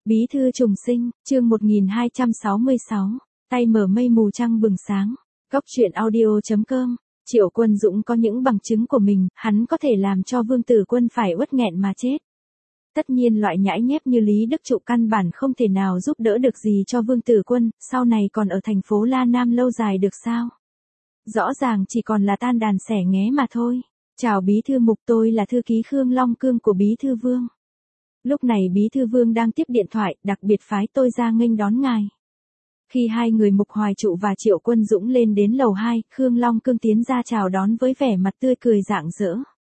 Bí thư trùng sinh, chương 1266, tay mở mây mù trăng bừng sáng. Góc truyện audio.com. Triệu Quân Dũng có những bằng chứng của mình, hắn có thể làm cho Vương Tử Quân phải uất nghẹn mà chết. Tất nhiên loại nhãi nhép như Lý Đức Trụ căn bản không thể nào giúp đỡ được gì cho Vương Tử Quân, sau này còn ở thành phố La Nam lâu dài được sao? Rõ ràng chỉ còn là tan đàn xẻ nghé mà thôi. Chào Bí thư Mục, tôi là thư ký Khương Long Cương của Bí thư Vương. Lúc này Bí thư Vương đang tiếp điện thoại, đặc biệt phái tôi ra nghênh đón ngài. Khi hai người Mục Hoài Trụ và Triệu Quân Dũng lên đến lầu 2, Khương Long Cương tiến ra chào đón với vẻ mặt tươi cười rạng rỡ.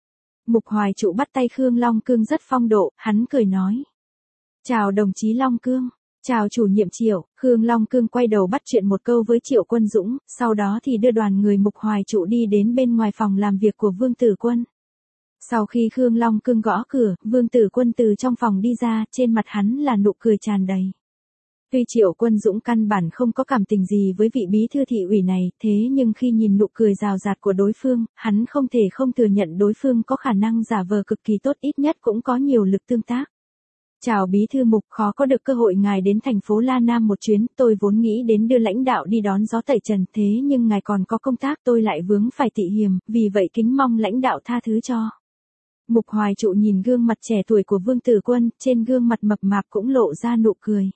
Mục Hoài Trụ bắt tay Khương Long Cương rất phong độ, hắn cười nói. Chào đồng chí Long Cương, chào chủ nhiệm Triệu. Khương Long Cương quay đầu bắt chuyện một câu với Triệu Quân Dũng, sau đó thì đưa đoàn người Mục Hoài Trụ đi đến bên ngoài phòng làm việc của Vương Tử Quân. Sau khi Khương Long Cương gõ cửa, Vương Tử Quân từ trong phòng đi ra, trên mặt hắn là nụ cười tràn đầy. Tuy Triệu Quân Dũng căn bản không có cảm tình gì với vị bí thư thị ủy này, thế nhưng khi nhìn nụ cười rào rạt của đối phương, hắn không thể không thừa nhận đối phương có khả năng giả vờ cực kỳ tốt, ít nhất cũng có nhiều lực tương tác. Chào Bí thư Mục, khó có được cơ hội ngài đến thành phố La Nam một chuyến, tôi vốn nghĩ đến đưa lãnh đạo đi đón gió tẩy trần, thế nhưng ngài còn có công tác, tôi lại vướng phải tị hiềm, vì vậy kính mong lãnh đạo tha thứ cho. Mục Hoài Trụ nhìn gương mặt trẻ tuổi của Vương Tử Quân, trên gương mặt mập mạp cũng lộ ra nụ cười.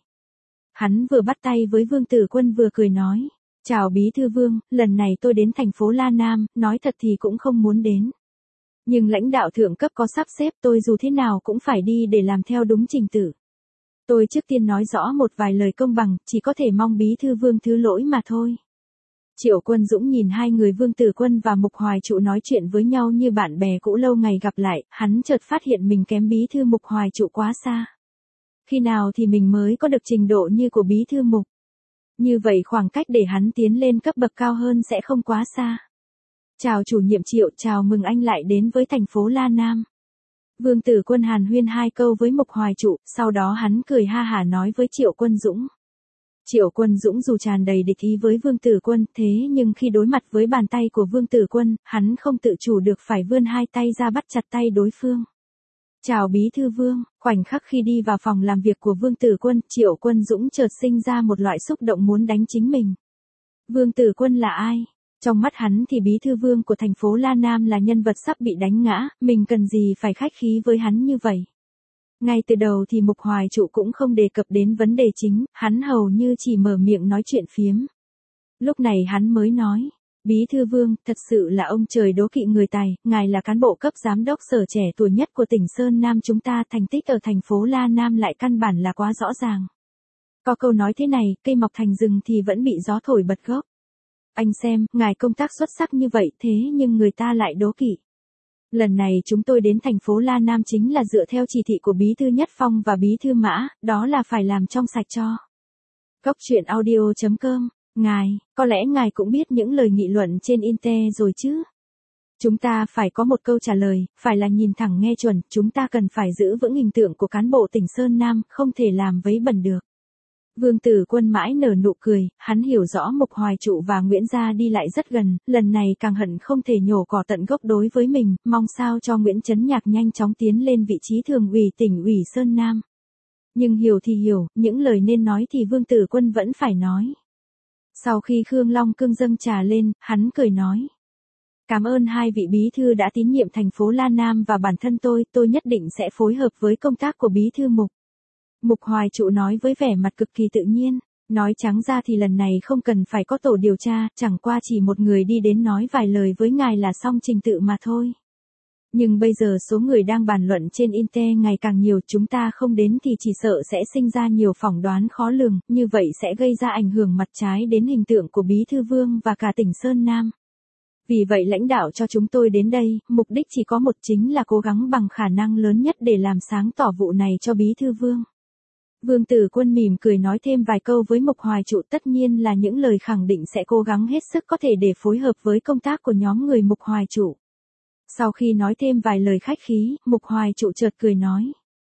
Hắn vừa bắt tay với Vương Tử Quân vừa cười nói, chào Bí thư Vương, lần này tôi đến thành phố La Nam, nói thật thì cũng không muốn đến. Nhưng lãnh đạo thượng cấp có sắp xếp, tôi dù thế nào cũng phải đi để làm theo đúng trình tự. Tôi trước tiên nói rõ một vài lời công bằng, chỉ có thể mong Bí thư Vương thứ lỗi mà thôi. Triệu Quân Dũng nhìn hai người Vương Tử Quân và Mục Hoài Trụ nói chuyện với nhau như bạn bè cũ lâu ngày gặp lại, hắn chợt phát hiện mình kém Bí thư Mục Hoài Trụ quá xa. Khi nào thì mình mới có được trình độ như của Bí thư Mục? Như vậy khoảng cách để hắn tiến lên cấp bậc cao hơn sẽ không quá xa. Chào chủ nhiệm Triệu, chào mừng anh lại đến với thành phố La Nam. Vương Tử Quân hàn huyên hai câu với Mục Hoài Trụ, sau đó hắn cười ha hả nói với Triệu Quân Dũng. Triệu Quân Dũng dù tràn đầy địch ý với Vương Tử Quân, thế nhưng khi đối mặt với bàn tay của Vương Tử Quân, hắn không tự chủ được phải vươn hai tay ra bắt chặt tay đối phương. Chào Bí thư Vương, khoảnh khắc khi đi vào phòng làm việc của Vương Tử Quân, Triệu Quân Dũng chợt sinh ra một loại xúc động muốn đánh chính mình. Vương Tử Quân là ai? Trong mắt hắn thì Bí thư Vương của thành phố La Nam là nhân vật sắp bị đánh ngã, mình cần gì phải khách khí với hắn như vậy? Ngay từ đầu thì Mục Hoài Trụ cũng không đề cập đến vấn đề chính, hắn hầu như chỉ mở miệng nói chuyện phiếm. Lúc này hắn mới nói, Bí thư Vương, thật sự là ông trời đố kỵ người tài, ngài là cán bộ cấp giám đốc sở trẻ tuổi nhất của tỉnh Sơn Nam chúng ta, thành tích ở thành phố La Nam lại căn bản là quá rõ ràng. Có câu nói thế này, cây mọc thành rừng thì vẫn bị gió thổi bật gốc. Anh xem, ngài công tác xuất sắc như vậy thế nhưng người ta lại đố kỵ. Lần này chúng tôi đến thành phố La Nam chính là dựa theo chỉ thị của Bí thư Nhất Phong và Bí thư Mã, đó là phải làm trong sạch cho. Góc truyện audio.com. Ngài, có lẽ ngài cũng biết những lời nghị luận trên Inter rồi chứ? Chúng ta phải có một câu trả lời, phải là nhìn thẳng nghe chuẩn, chúng ta cần phải giữ vững hình tượng của cán bộ tỉnh Sơn Nam, không thể làm vấy bẩn được. Vương Tử Quân mãi nở nụ cười, hắn hiểu rõ Mục Hoài Trụ và Nguyễn Gia đi lại rất gần, lần này càng hận không thể nhổ cỏ tận gốc đối với mình, mong sao cho Nguyễn Chấn Nhạc nhanh chóng tiến lên vị trí thường ủy tỉnh ủy Sơn Nam. Nhưng hiểu thì hiểu, những lời nên nói thì Vương Tử Quân vẫn phải nói. Sau khi Khương Long Cương dâng trà lên, hắn cười nói. Cảm ơn hai vị bí thư đã tín nhiệm thành phố La Nam và bản thân tôi nhất định sẽ phối hợp với công tác của Bí thư Mục. Mục Hoài Trụ nói với vẻ mặt cực kỳ tự nhiên, nói trắng ra thì lần này không cần phải có tổ điều tra, chẳng qua chỉ một người đi đến nói vài lời với ngài là xong trình tự mà thôi. Nhưng bây giờ số người đang bàn luận trên Inter ngày càng nhiều, chúng ta không đến thì chỉ sợ sẽ sinh ra nhiều phỏng đoán khó lường, như vậy sẽ gây ra ảnh hưởng mặt trái đến hình tượng của Bí thư Vương và cả tỉnh Sơn Nam. Vì vậy lãnh đạo cho chúng tôi đến đây, mục đích chỉ có một, chính là cố gắng bằng khả năng lớn nhất để làm sáng tỏ vụ này cho Bí thư Vương. Vương Tử Quân mỉm cười nói thêm vài câu với Mục Hoài Trụ, tất nhiên là những lời khẳng định sẽ cố gắng hết sức có thể để phối hợp với công tác của nhóm người Mục Hoài Trụ. Sau khi nói thêm vài lời khách khí, Mục Hoài Trụ chợt cười nói.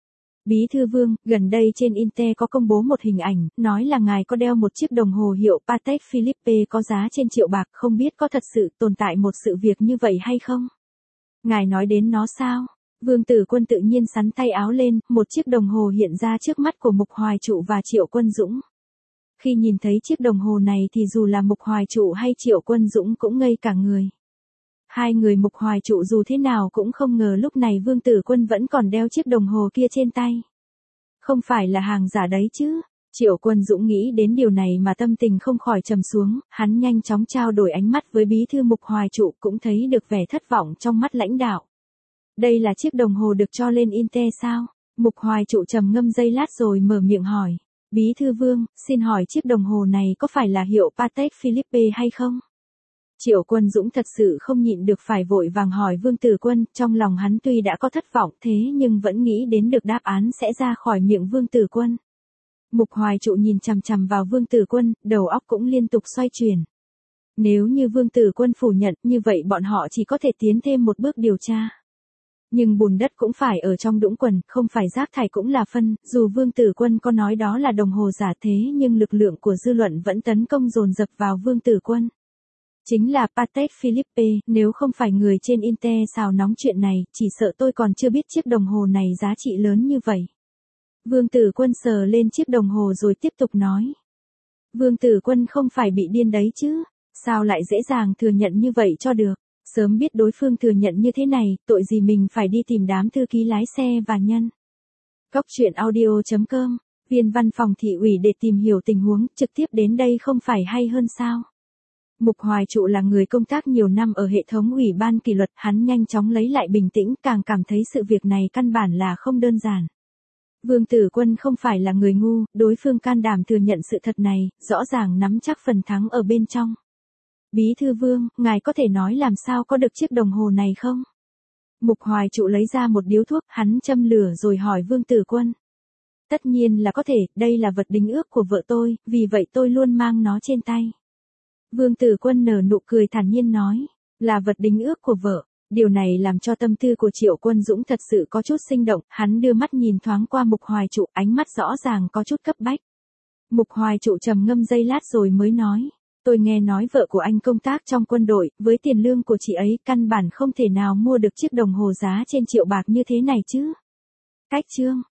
Bí thư Vương, gần đây trên Inter có công bố một hình ảnh, nói là ngài có đeo một chiếc đồng hồ hiệu Patek Philippe có giá trên triệu bạc, không biết có thật sự tồn tại một sự việc như vậy hay không? Ngài nói đến nó sao? Vương Tử Quân tự nhiên sắn tay áo lên, một chiếc đồng hồ hiện ra trước mắt của Mục Hoài Trụ và Triệu Quân Dũng. Khi nhìn thấy chiếc đồng hồ này thì dù là Mục Hoài Trụ hay Triệu Quân Dũng cũng ngây cả người. Hai người Mục Hoài Trụ dù thế nào cũng không ngờ lúc này Vương Tử Quân vẫn còn đeo chiếc đồng hồ kia trên tay. Không phải là hàng giả đấy chứ? Triệu Quân Dũng nghĩ đến điều này mà tâm tình không khỏi trầm xuống, hắn nhanh chóng trao đổi ánh mắt với bí thư Mục Hoài Trụ cũng thấy được vẻ thất vọng trong mắt lãnh đạo. Đây là chiếc đồng hồ được cho lên Intel sao? Mục Hoài Trụ trầm ngâm giây lát rồi mở miệng hỏi. Bí thư Vương, xin hỏi chiếc đồng hồ này có phải là hiệu Patek Philippe hay không? Triệu Quân Dũng thật sự không nhịn được phải vội vàng hỏi Vương Tử Quân, trong lòng hắn tuy đã có thất vọng thế nhưng vẫn nghĩ đến được đáp án sẽ ra khỏi miệng Vương Tử Quân. Mục Hoài Trụ nhìn chằm chằm vào Vương Tử Quân, đầu óc cũng liên tục xoay chuyển. Nếu như Vương Tử Quân phủ nhận, như vậy bọn họ chỉ có thể tiến thêm một bước điều tra. Nhưng bùn đất cũng phải ở trong đũng quần, không phải rác thải cũng là phân, dù Vương Tử Quân có nói đó là đồng hồ giả thế nhưng lực lượng của dư luận vẫn tấn công dồn dập vào Vương Tử Quân. Chính là Patek Philippe, nếu không phải người trên Intel xào nóng chuyện này, chỉ sợ tôi còn chưa biết chiếc đồng hồ này giá trị lớn như vậy. Vương Tử Quân sờ lên chiếc đồng hồ rồi tiếp tục nói. Vương Tử Quân không phải bị điên đấy chứ, sao lại dễ dàng thừa nhận như vậy cho được, sớm biết đối phương thừa nhận như thế này, tội gì mình phải đi tìm đám thư ký lái xe và nhân. Cóc truyện audio.com, viên văn phòng thị ủy để tìm hiểu tình huống, trực tiếp đến đây không phải hay hơn sao? Mục Hoài Trụ là người công tác nhiều năm ở hệ thống ủy ban kỷ luật, hắn nhanh chóng lấy lại bình tĩnh, càng cảm thấy sự việc này căn bản là không đơn giản. Vương Tử Quân không phải là người ngu, đối phương can đảm thừa nhận sự thật này, rõ ràng nắm chắc phần thắng ở bên trong. Bí thư Vương, ngài có thể nói làm sao có được chiếc đồng hồ này không? Mục Hoài Trụ lấy ra một điếu thuốc, hắn châm lửa rồi hỏi Vương Tử Quân. Tất nhiên là có thể, đây là vật đính ước của vợ tôi, vì vậy tôi luôn mang nó trên tay. Vương Tử Quân nở nụ cười thản nhiên nói, là vật đính ước của vợ. Điều này làm cho tâm tư của Triệu Quân Dũng thật sự có chút sinh động, hắn đưa mắt nhìn thoáng qua Mục Hoài Trụ, ánh mắt rõ ràng có chút cấp bách. Mục Hoài Trụ trầm ngâm giây lát rồi mới nói, tôi nghe nói vợ của anh công tác trong quân đội, với tiền lương của chị ấy căn bản không thể nào mua được chiếc đồng hồ giá trên triệu bạc như thế này chứ. Cách chương